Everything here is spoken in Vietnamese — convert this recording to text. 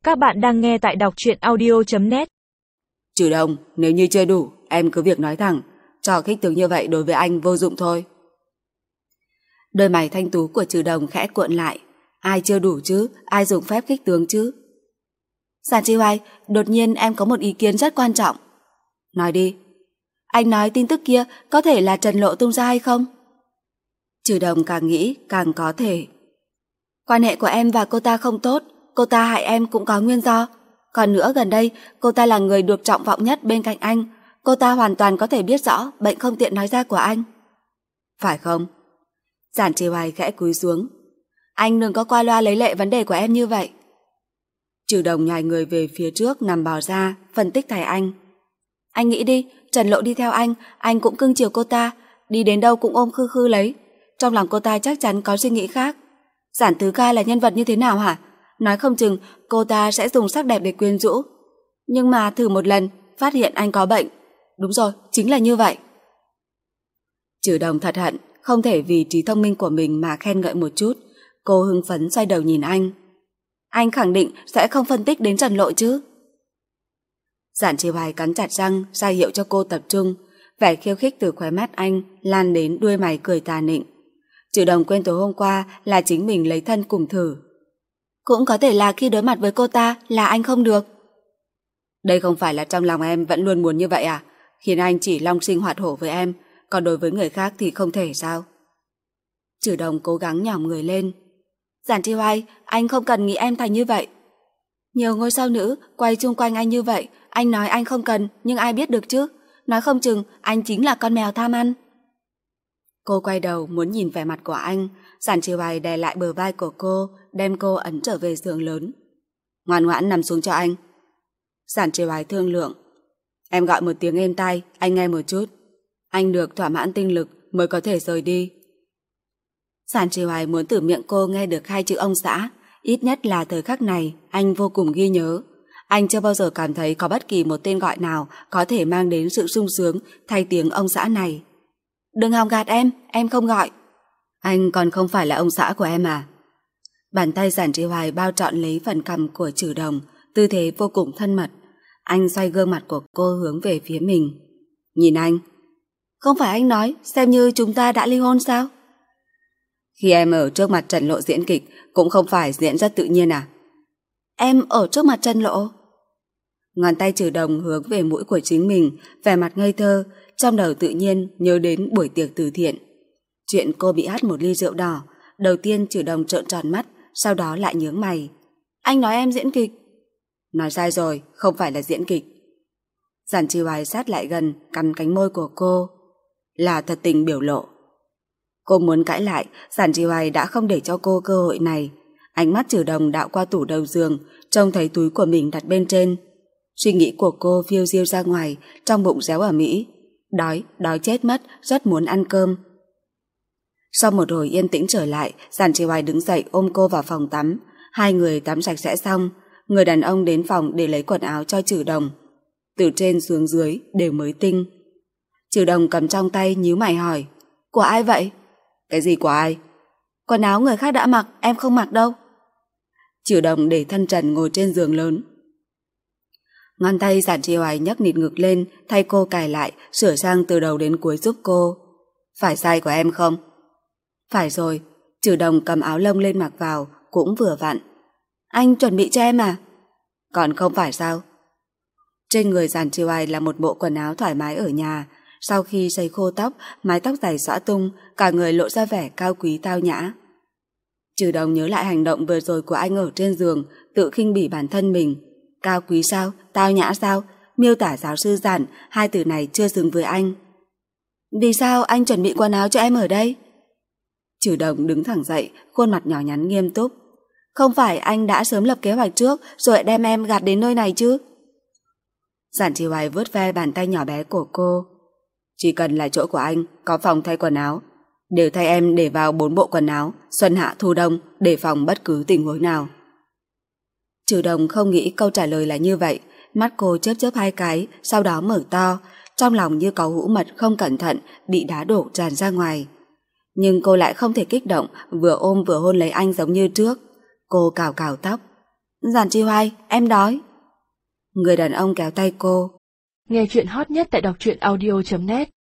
Các bạn đang nghe tại đọc truyện audio.net. Trừ Đồng, nếu như chưa đủ, em cứ việc nói thẳng. Trò khích tướng như vậy đối với anh vô dụng thôi. Đôi mày thanh tú của Trừ Đồng khẽ cuộn lại. Ai chưa đủ chứ? Ai dùng phép khích tướng chứ? Giản Chi Hoài, đột nhiên em có một ý kiến rất quan trọng. Nói đi. Anh nói tin tức kia có thể là Trần Lộ tung ra hay không? Trừ Đồng càng nghĩ càng có thể. Quan hệ của em và cô ta không tốt, cô ta hại em cũng có nguyên do. Còn nữa gần đây, cô ta là người được trọng vọng nhất bên cạnh anh. Cô ta hoàn toàn có thể biết rõ bệnh không tiện nói ra của anh. Phải không? Giản Chi Hoài khẽ cúi xuống. Anh đừng có qua loa lấy lệ vấn đề của em như vậy. Trừ Đồng nhòi người về phía trước nằm bò ra, phân tích thay anh. Anh nghĩ đi, Trần Lộ đi theo anh cũng cưng chiều cô ta, đi đến đâu cũng ôm khư khư lấy. Trong lòng cô ta chắc chắn có suy nghĩ khác. Giản Tứ Ca là nhân vật như thế nào hả? Nói không chừng cô ta sẽ dùng sắc đẹp để quyến rũ. Nhưng mà thử một lần, phát hiện anh có bệnh. Đúng rồi, chính là như vậy. Trừ Đồng thật hận, không thể vì trí thông minh của mình mà khen ngợi một chút. Cô hưng phấn xoay đầu nhìn anh. Anh khẳng định sẽ không phân tích đến Trần Lộ chứ? Giản Chi Hoài cắn chặt răng, ra hiệu cho cô tập trung. Vẻ khiêu khích từ khóe mắt anh lan đến đuôi mày cười tà nịnh. Trừ Đồng quên tối hôm qua là chính mình lấy thân cùng thử. Cũng có thể là khi đối mặt với cô ta là anh không được. Đây không phải là trong lòng em vẫn luôn muốn như vậy à? Khiến anh chỉ long sinh hoạt hổ với em, còn đối với người khác thì không thể sao? Trừ Đồng cố gắng nhỏm người lên. Giản Chi Hoài, anh không cần nghĩ em thành như vậy. Nhiều ngôi sao nữ quay chung quanh anh như vậy, anh nói anh không cần, nhưng ai biết được chứ? Nói không chừng anh chính là con mèo tham ăn. Cô quay đầu muốn nhìn vẻ mặt của anh. Giản Chi Hoài đè lại bờ vai của cô, đem cô ấn trở về giường lớn. Ngoan ngoãn nằm xuống cho anh. Giản Chi Hoài thương lượng. Em gọi một tiếng êm tai, anh nghe một chút. Anh được thỏa mãn tinh lực mới có thể rời đi. Giản Chi Hoài muốn từ miệng cô nghe được hai chữ ông xã. Ít nhất là thời khắc này anh vô cùng ghi nhớ. Anh chưa bao giờ cảm thấy có bất kỳ một tên gọi nào có thể mang đến sự sung sướng thay tiếng ông xã này. Đừng hòng gạt em không gọi. Anh còn không phải là ông xã của em à? Bàn tay Giản Chi Hoài bao trọn lấy phần cằm của Trừ Đồng, tư thế vô cùng thân mật. Anh xoay gương mặt của cô hướng về phía mình. Nhìn anh. Không phải anh nói xem như chúng ta đã ly hôn sao? Khi em ở trước mặt Trần Lộ diễn kịch cũng không phải diễn rất tự nhiên à? Em ở trước mặt Trần Lộ? Ngón tay Trừ Đồng hướng về mũi của chính mình, vẻ mặt ngây thơ, trong đầu tự nhiên nhớ đến buổi tiệc từ thiện. Chuyện cô bị hắt một ly rượu đỏ, đầu tiên Trừ Đồng trợn tròn mắt, sau đó lại nhướng mày. Anh nói em diễn kịch. Nói sai rồi, không phải là diễn kịch. Giản Chi Hoài sát lại gần, cắn cánh môi của cô. Là thật tình biểu lộ. Cô muốn cãi lại, Giản Chi Hoài đã không để cho cô cơ hội này. Ánh mắt Trừ Đồng đạo qua tủ đầu giường, trông thấy túi của mình đặt bên trên. Suy nghĩ của cô phiêu diêu ra ngoài, trong bụng réo ầm ĩ. Đói chết mất, rất muốn ăn cơm. Sau một hồi yên tĩnh trở lại, Giản Chi Hoài đứng dậy ôm cô vào phòng tắm. Hai người tắm sạch sẽ xong, người đàn ông đến phòng để lấy quần áo cho Trừ Đồng. Từ trên xuống dưới đều mới tinh. Trừ Đồng cầm trong tay nhíu mày hỏi. Của ai vậy? Cái gì của ai? Quần áo người khác đã mặc, em không mặc đâu. Trừ Đồng để thân trần ngồi trên giường lớn. Ngón tay Giản Chi Hoài nhấc nịt ngực lên, thay cô cài lại, sửa sang từ đầu đến cuối giúp cô. Phải size của em không? Phải rồi. Trừ Đồng cầm áo lông lên mặc vào, cũng vừa vặn. Anh chuẩn bị cho em à? Còn không phải sao? Trên người Giản Chi Hoài là một bộ quần áo thoải mái ở nhà. Sau khi sấy khô tóc, mái tóc dài xõa tung, cả người lộ ra vẻ cao quý tao nhã. Trừ Đồng nhớ lại hành động vừa rồi của anh ở trên giường, tự khinh bỉ bản thân mình. Cao quý sao? Tao nhã sao? Miêu tả giáo sư Giản, hai từ này chưa xứng với anh. Vì sao anh chuẩn bị quần áo cho em ở đây? Trừ Đồng đứng thẳng dậy, khuôn mặt nhỏ nhắn nghiêm túc. Không phải anh đã sớm lập kế hoạch trước rồi đem em gạt đến nơi này chứ? Giản Chi Hoài vuốt ve bàn tay nhỏ bé của cô. Chỉ cần là chỗ của anh có phòng thay quần áo, đều thay em để vào 4 bộ quần áo, xuân hạ thu đông, để phòng bất cứ tình huống nào. Trừ Đồng không nghĩ câu trả lời là như vậy, mắt cô chớp chớp hai cái, sau đó mở to, trong lòng như có hũ mật không cẩn thận bị đá đổ tràn ra ngoài. Nhưng cô lại không thể kích động, vừa ôm vừa hôn lấy anh giống như trước. Cô cào cào tóc. Giản Chi Hoài, em đói. Người đàn ông kéo tay cô. Nghe chuyện hot nhất tại đọc truyện audio.net